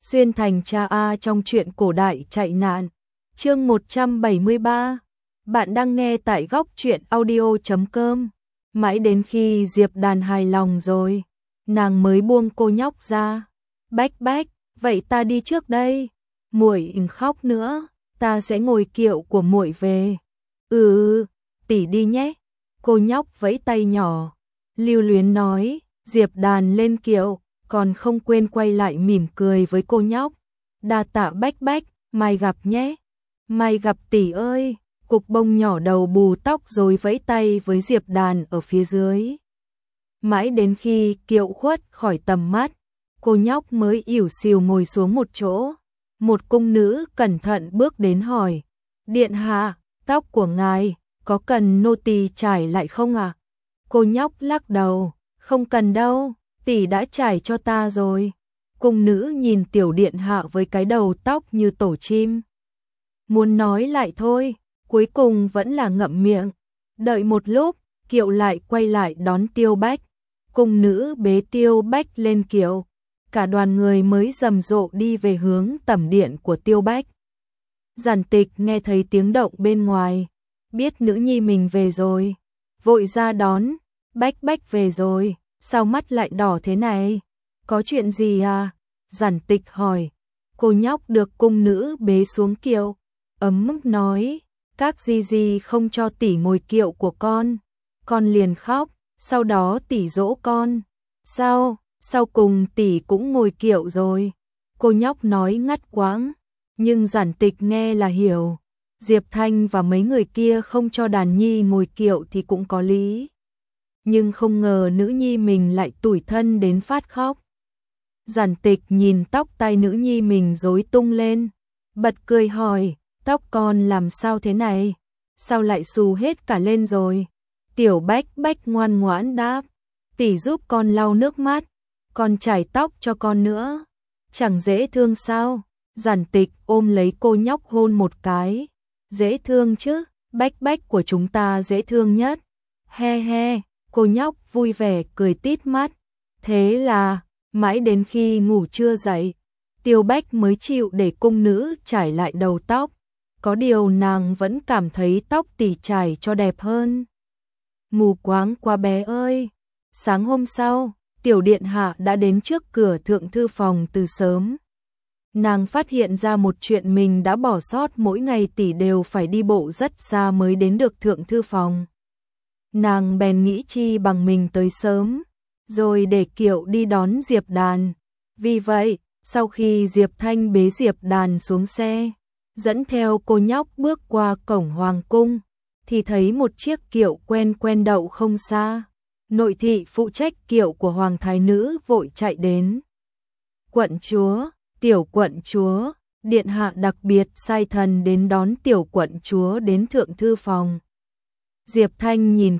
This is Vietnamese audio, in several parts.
Xuyên thành cha A trong truyện cổ đại chạy nạn. Chương 173. Bạn đang nghe tại góc truyện audio.com. Mãi đến khi Diệp Đàn hài lòng rồi, nàng mới buông cô nhóc ra. Bách bách, vậy ta đi trước đây. Muội đừng khóc nữa, ta sẽ ngồi kiệu của muội về. Tỷ đi nhé. Cô nhóc vẫy tay nhỏ, lưu luyến nói. Diệp Đàn lên kiệu, còn không quên quay lại mỉm cười với cô nhóc. Đa tạ bách bách, mai gặp nhé. Mai gặp tỷ ơi. Cục bông nhỏ đầu bù tóc rồi vẫy tay với Diệp Đàn ở phía dưới. Mãi đến khi kiệu khuất khỏi tầm mắt, cô nhóc mới ỉu xìu ngồi xuống một chỗ. Một cung nữ cẩn thận bước đến hỏi: Điện hạ, tóc của ngài có cần nô tỳ trải lại không ạ? Cô nhóc lắc đầu: Không cần đâu, tỷ đã trải cho ta rồi. Cung nữ nhìn tiểu điện hạ với cái đầu tóc như tổ chim, muốn nói lại thôi, cuối cùng vẫn là ngậm miệng. Đợi một lúc, kiệu lại quay lại đón Tiêu Bách. Cung nữ bế Tiêu Bách lên kiệu, cả đoàn người mới rầm rộ đi về hướng tẩm điện của Tiêu Bách. Giản Tịch nghe thấy tiếng động bên ngoài, biết nữ nhi mình về rồi, vội ra đón. Bách bách về rồi, sao mắt lại đỏ thế này? Có chuyện gì à? Giản Tịch hỏi. Cô nhóc được cung nữ bế xuống kiệu, ấm ức nói: Các di không cho tỷ ngồi kiệu của con liền khóc, sau đó tỷ dỗ con. Sau cùng tỷ cũng ngồi kiệu rồi. Cô nhóc nói ngắt quãng, nhưng Giản Tịch nghe là hiểu. Diệp Thanh và mấy người kia không cho đàn nhi ngồi kiệu thì cũng có lý. Nhưng không ngờ nữ nhi mình lại tủi thân đến phát khóc. Giản Tịch nhìn tóc tai nữ nhi mình rối tung lên, bật cười hỏi: Tóc con làm sao thế này? Sao lại xù hết cả lên rồi? Tiểu Bách bách ngoan ngoãn đáp: Tỷ giúp con lau nước mắt, con chải tóc cho con nữa. Chẳng dễ thương sao? Giản Tịch ôm lấy cô nhóc hôn một cái. Dễ thương chứ, Bách bách của chúng ta dễ thương nhất. He he, cô nhóc vui vẻ cười tít mắt. Thế là, mãi đến khi ngủ trưa dậy, Tiêu Bách mới chịu để cung nữ trải lại đầu tóc. Có điều nàng vẫn cảm thấy tóc tỷ trải cho đẹp hơn. Mù quáng quá bé ơi. Sáng hôm sau, tiểu điện hạ đã đến trước cửa thượng thư phòng từ sớm. Nàng phát hiện ra một chuyện mình đã bỏ sót, mỗi ngày tỷ đều phải đi bộ rất xa mới đến được thượng thư phòng. Nàng bèn nghĩ chi bằng mình tới sớm, rồi để kiệu đi đón Diệp Đàn. Vì vậy, sau khi Diệp Thanh bế Diệp Đàn xuống xe, dẫn theo cô nhóc bước qua cổng hoàng cung, thì thấy một chiếc kiệu quen quen đậu không xa. Nội thị phụ trách kiệu của hoàng thái nữ vội chạy đến. Quận chúa, tiểu quận chúa, điện hạ đặc biệt sai thần đến đón tiểu quận chúa đến thượng thư phòng. Diệp Thanh nhìn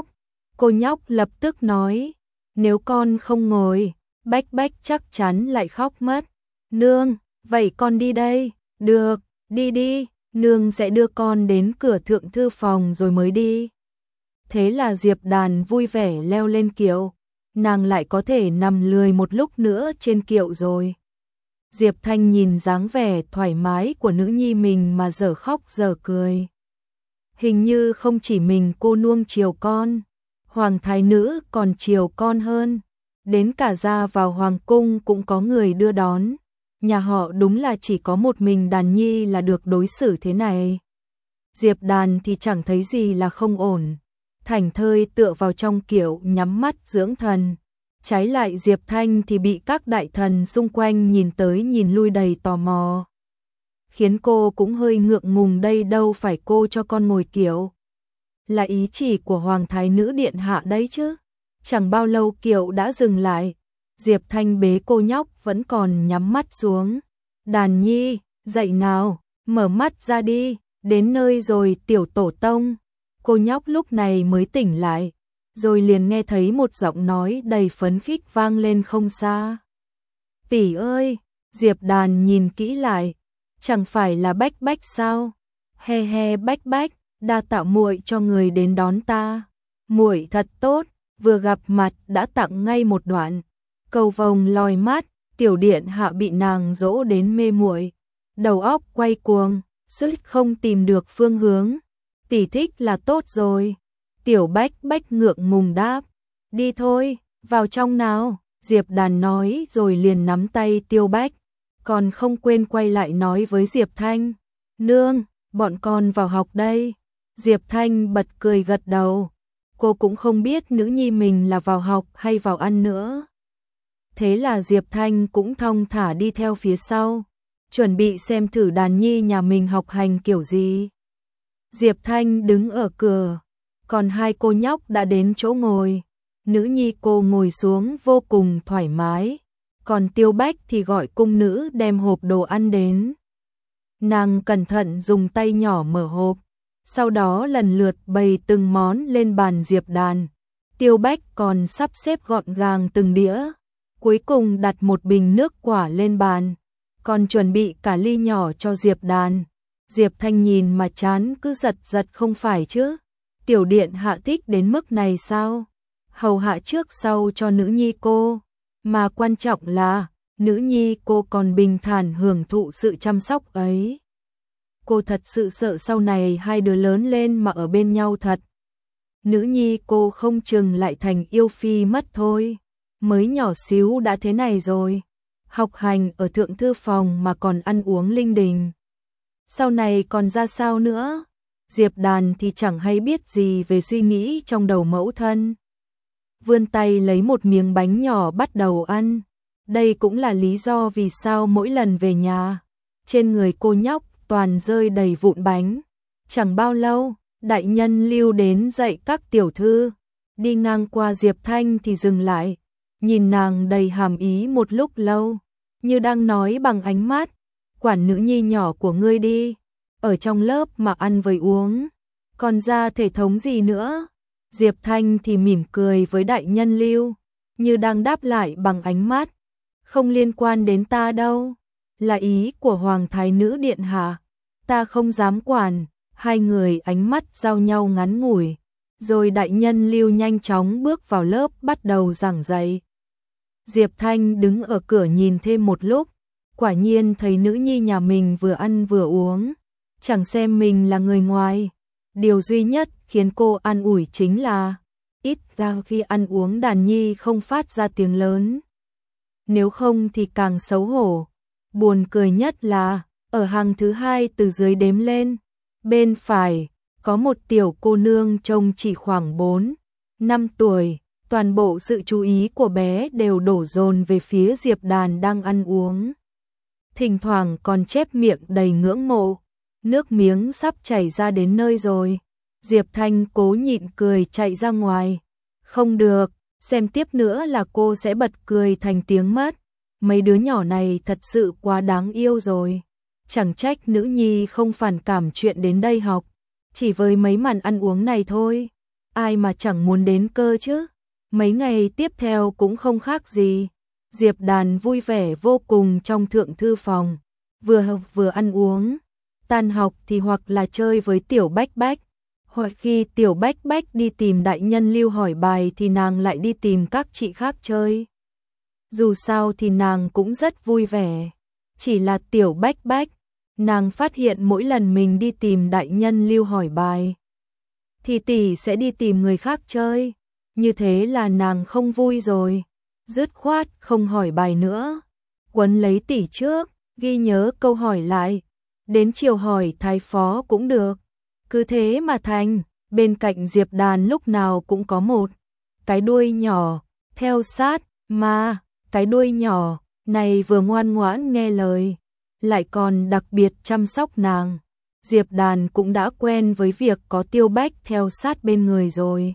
cô nhóc lập tức nói: Nếu con không ngồi, Bách bách chắc chắn lại khóc mất. Nương, vậy con đi đây. Được, đi đi, nương sẽ đưa con đến cửa thượng thư phòng rồi mới đi. Thế là Diệp Đàn vui vẻ leo lên kiệu, nàng lại có thể nằm lười một lúc nữa trên kiệu rồi. Diệp Thanh nhìn dáng vẻ thoải mái của nữ nhi mình mà dở khóc dở cười. Hình như không chỉ mình cô nuông chiều con, hoàng thái nữ còn chiều con hơn. Đến cả ra vào hoàng cung cũng có người đưa đón. Nhà họ đúng là chỉ có một mình Đàn nhi là được đối xử thế này. Diệp Đàn thì chẳng thấy gì là không ổn, thảnh thơi tựa vào trong kiệu nhắm mắt dưỡng thần. Trái lại Diệp Thanh thì bị các đại thần xung quanh nhìn tới nhìn lui đầy tò mò, khiến cô cũng hơi ngượng ngùng. Đây đâu phải cô cho con ngồi kiệu, là ý chỉ của hoàng thái nữ điện hạ đấy chứ. Chẳng bao lâu kiệu đã dừng lại, Diệp Thanh bế cô nhóc vẫn còn nhắm mắt xuống. Đàn nhi, dậy nào, mở mắt ra đi, đến nơi rồi tiểu tổ tông. Cô nhóc lúc này mới tỉnh lại, rồi liền nghe thấy một giọng nói đầy phấn khích vang lên không xa. Tỷ ơi, Diệp Đàn nhìn kỹ lại, chẳng phải là Bách bách sao? He he bách bách, đa tạ muội cho người đến đón ta. Muội thật tốt, vừa gặp mặt đã tặng ngay một đoạn. Cầu vồng lòi mắt, Tiểu điện hạ bị nàng dỗ đến mê muội, đầu óc quay cuồng, suýt không tìm được phương hướng. Tỷ thích là tốt rồi. Tiểu Bách Bách ngượng ngùng đáp, đi thôi, vào trong nào. Diệp Đàn nói rồi liền nắm tay Tiêu Bách, còn không quên quay lại nói với Diệp Thanh, nương, bọn con vào học đây. Diệp Thanh bật cười gật đầu, cô cũng không biết nữ nhi mình là vào học hay vào ăn nữa. Thế là Diệp Thanh cũng thong thả đi theo phía sau, chuẩn bị xem thử đàn nhi nhà mình học hành kiểu gì. Diệp Thanh đứng ở cửa, còn hai cô nhóc đã đến chỗ ngồi. Nữ nhi cô ngồi xuống vô cùng thoải mái, còn Tiêu Bách thì gọi cung nữ đem hộp đồ ăn đến. Nàng cẩn thận dùng tay nhỏ mở hộp, sau đó lần lượt bày từng món lên bàn Diệp Đàn. Tiêu Bách còn sắp xếp gọn gàng từng đĩa, cuối cùng đặt một bình nước quả lên bàn, còn chuẩn bị cả ly nhỏ cho Diệp Đàn. Diệp Thanh nhìn mà chán cứ giật giật, không phải chứ, tiểu điện hạ thích đến mức này sao? Hầu hạ trước sau cho nữ nhi cô, mà quan trọng là nữ nhi cô còn bình thản hưởng thụ sự chăm sóc ấy. Cô thật sự sợ sau này hai đứa lớn lên mà ở bên nhau thật. Nữ nhi cô không chừng lại thành yêu phi mất thôi. Mới nhỏ xíu đã thế này rồi, học hành ở thượng thư phòng mà còn ăn uống linh đình. Sau này còn ra sao nữa? Diệp Đàn thì chẳng hay biết gì về suy nghĩ trong đầu mẫu thân. Vươn tay lấy một miếng bánh nhỏ bắt đầu ăn. Đây cũng là lý do vì sao mỗi lần về nhà, trên người cô nhóc toàn rơi đầy vụn bánh. Chẳng bao lâu, đại nhân Lưu đến dạy các tiểu thư. Đi ngang qua Diệp Thanh thì dừng lại, nhìn nàng đầy hàm ý một lúc lâu, như đang nói bằng ánh mắt, quản nữ nhi nhỏ của ngươi đi, ở trong lớp mà ăn với uống, còn ra thể thống gì nữa. Diệp Thanh thì mỉm cười với đại nhân Lưu, như đang đáp lại bằng ánh mắt, không liên quan đến ta đâu, là ý của Hoàng Thái Nữ Điện Hạ, ta không dám quản. Hai người ánh mắt giao nhau ngắn ngủi, rồi đại nhân Lưu nhanh chóng bước vào lớp bắt đầu giảng dạy. Diệp Thanh đứng ở cửa nhìn thêm một lúc, quả nhiên thấy nữ nhi nhà mình vừa ăn vừa uống, chẳng xem mình là người ngoài. Điều duy nhất khiến cô an ủi chính là, ít ra khi ăn uống đàn nhi không phát ra tiếng lớn. Nếu không thì càng xấu hổ. Buồn cười nhất là, ở hàng thứ hai từ dưới đếm lên, bên phải, có một tiểu cô nương trông chỉ khoảng 4-5 tuổi, toàn bộ sự chú ý của bé đều đổ dồn về phía Diệp Đàn đang ăn uống. Thỉnh thoảng còn chép miệng đầy ngưỡng mộ, nước miếng sắp chảy ra đến nơi rồi. Diệp Thanh cố nhịn cười chạy ra ngoài. Không được, xem tiếp nữa là cô sẽ bật cười thành tiếng mất. Mấy đứa nhỏ này thật sự quá đáng yêu rồi. Chẳng trách nữ nhi không phản cảm chuyện đến đây học, chỉ với mấy màn ăn uống này thôi. Ai mà chẳng muốn đến cơ chứ. Mấy ngày tiếp theo cũng không khác gì. Diệp Đàn vui vẻ vô cùng trong thượng thư phòng, vừa học vừa ăn uống. Tan học thì hoặc là chơi với Tiểu Bách Bách, hoặc khi Tiểu Bách Bách đi tìm đại nhân Lưu hỏi bài thì nàng lại đi tìm các chị khác chơi. Dù sao thì nàng cũng rất vui vẻ. Chỉ là Tiểu Bách Bách, nàng phát hiện mỗi lần mình đi tìm đại nhân Lưu hỏi bài thì tỷ sẽ đi tìm người khác chơi. Như thế là nàng không vui rồi, dứt khoát không hỏi bài nữa. Quấn lấy tỷ trước, ghi nhớ câu hỏi lại, đến chiều hỏi thái phó cũng được. Cứ thế mà thành. Bên cạnh Diệp Đàn lúc nào cũng có một cái đuôi nhỏ theo sát, mà cái đuôi nhỏ này vừa ngoan ngoãn nghe lời, lại còn đặc biệt chăm sóc nàng. Diệp Đàn cũng đã quen với việc có Tiêu Bách theo sát bên người rồi.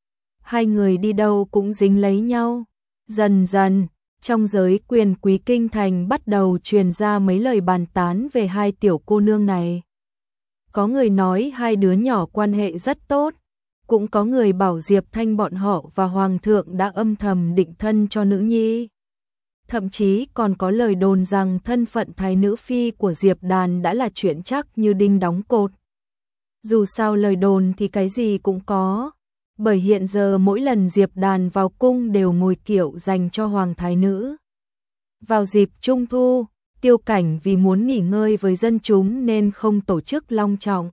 Hai người đi đâu cũng dính lấy nhau. Dần dần, trong giới quyền quý kinh thành bắt đầu truyền ra mấy lời bàn tán về hai tiểu cô nương này. Có người nói hai đứa nhỏ quan hệ rất tốt, cũng có người bảo Diệp Thanh bọn họ và Hoàng thượng đã âm thầm định thân cho nữ nhi. Thậm chí còn có lời đồn rằng thân phận thái nữ phi của Diệp Đàn đã là chuyện chắc như đinh đóng cột. Dù sao lời đồn thì cái gì cũng có, bởi hiện giờ mỗi lần Diệp Đàn vào cung đều ngồi kiệu dành cho Hoàng thái nữ. Vào dịp Trung thu, Tiêu Cảnh vì muốn nghỉ ngơi với dân chúng nên không tổ chức long trọng.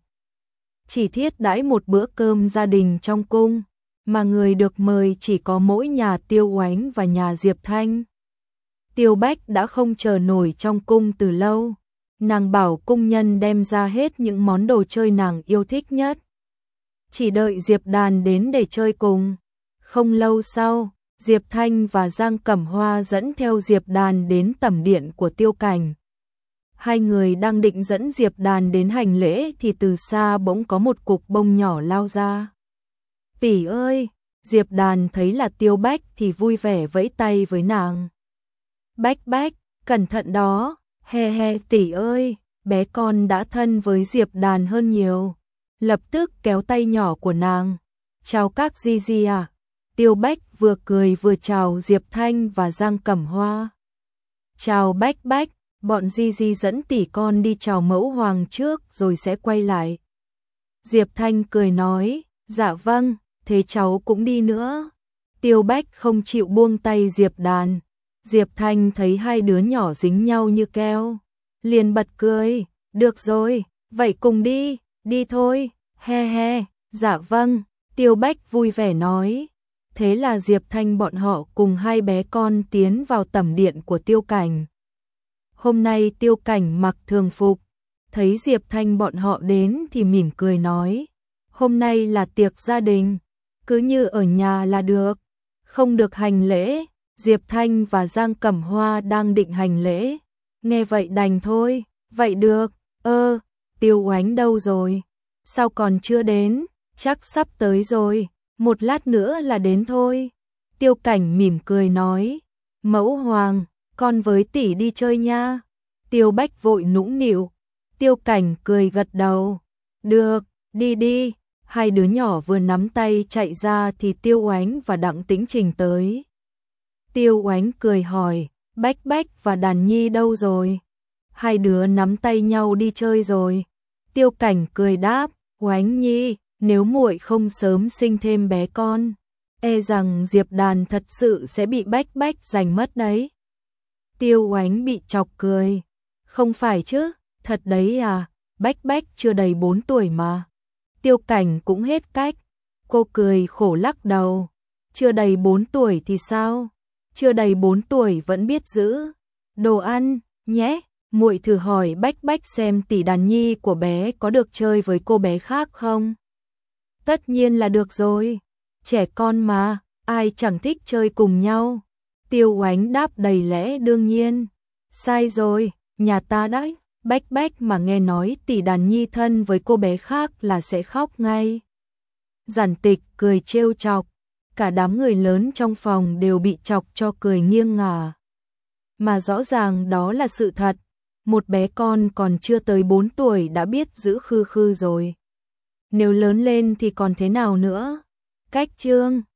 Chỉ thiết đãi một bữa cơm gia đình trong cung, mà người được mời chỉ có mỗi nhà Tiêu Oánh và nhà Diệp Thanh. Tiêu Bách đã không chờ nổi trong cung từ lâu, nàng bảo cung nhân đem ra hết những món đồ chơi nàng yêu thích nhất. Chỉ đợi Diệp Đàn đến để chơi cùng. Không lâu sau, Diệp Thanh và Giang Cẩm Hoa dẫn theo Diệp Đàn đến tẩm điện của Tiêu Cảnh. Hai người đang định dẫn Diệp Đàn đến hành lễ thì từ xa bỗng có một cục bông nhỏ lao ra. "Tỷ ơi!" Diệp Đàn thấy là Tiêu Bách thì vui vẻ vẫy tay với nàng. "Bách Bách, cẩn thận đó, he he tỷ ơi!" Bé con đã thân với Diệp Đàn hơn nhiều, lập tức kéo tay nhỏ của nàng. "Chào các Di à." Tiêu Bách vừa cười vừa chào Diệp Thanh và Giang Cẩm Hoa. "Chào Bách Bách, bọn Di dẫn tỷ con đi chào mẫu hoàng trước rồi sẽ quay lại." Diệp Thanh cười nói, "Dạ vâng, thế cháu cũng đi nữa." Tiêu Bách không chịu buông tay Diệp Đàn. Diệp Thanh thấy hai đứa nhỏ dính nhau như keo, liền bật cười, "Được rồi, vậy cùng đi, đi thôi, he he." "Dạ vâng." Tiêu Bách vui vẻ nói. Thế là Diệp Thanh bọn họ cùng hai bé con tiến vào tẩm điện của Tiêu Cảnh. Hôm nay Tiêu Cảnh mặc thường phục, thấy Diệp Thanh bọn họ đến thì mỉm cười nói, "Hôm nay là tiệc gia đình, cứ như ở nhà là được, không được hành lễ." Diệp Thanh và Giang Cẩm Hoa đang định hành lễ, nghe vậy đành thôi. "Vậy được." Tiêu Oánh đâu rồi? Sao còn chưa đến?" "Chắc sắp tới rồi, một lát nữa là đến thôi." Tiêu Cảnh mỉm cười nói, "Mẫu hoàng, con với tỷ đi chơi nha." Tiêu Bách vội nũng nịu. Tiêu Cảnh cười gật đầu, "Được, đi đi." Hai đứa nhỏ vừa nắm tay chạy ra thì Tiêu Oánh và Đặng Tĩnh Trình tới. Tiêu Oánh cười hỏi, "Bách Bách và Đàn Nhi đâu rồi?" "Hai đứa nắm tay nhau đi chơi rồi." Tiêu Cảnh cười đáp, "Oánh Nhi, nếu muội không sớm sinh thêm bé con, e rằng Diệp Đàn thật sự sẽ bị Bách Bách giành mất đấy." Tiêu Oánh bị chọc cười, "Không phải chứ, thật đấy à, Bách Bách chưa đầy 4 tuổi mà." Tiêu Cảnh cũng hết cách, cô cười khổ lắc đầu, "Chưa đầy 4 tuổi thì sao? Chưa đầy 4 tuổi vẫn biết giữ đồ ăn nhé." "Muội thử hỏi Bách Bách xem tỷ Đàn Nhi của bé có được chơi với cô bé khác không?" "Tất nhiên là được rồi, trẻ con mà, ai chẳng thích chơi cùng nhau." Tiêu Oánh đáp đầy lẽ đương nhiên. "Sai rồi, nhà ta đấy, Bách Bách mà nghe nói tỷ Đàn Nhi thân với cô bé khác là sẽ khóc ngay." Giản Tịch cười trêu chọc, cả đám người lớn trong phòng đều bị chọc cho cười nghiêng ngả. Mà rõ ràng đó là sự thật, một bé con còn chưa tới 4 tuổi đã biết giữ khư khư rồi. Nếu lớn lên thì còn thế nào nữa? Cách chương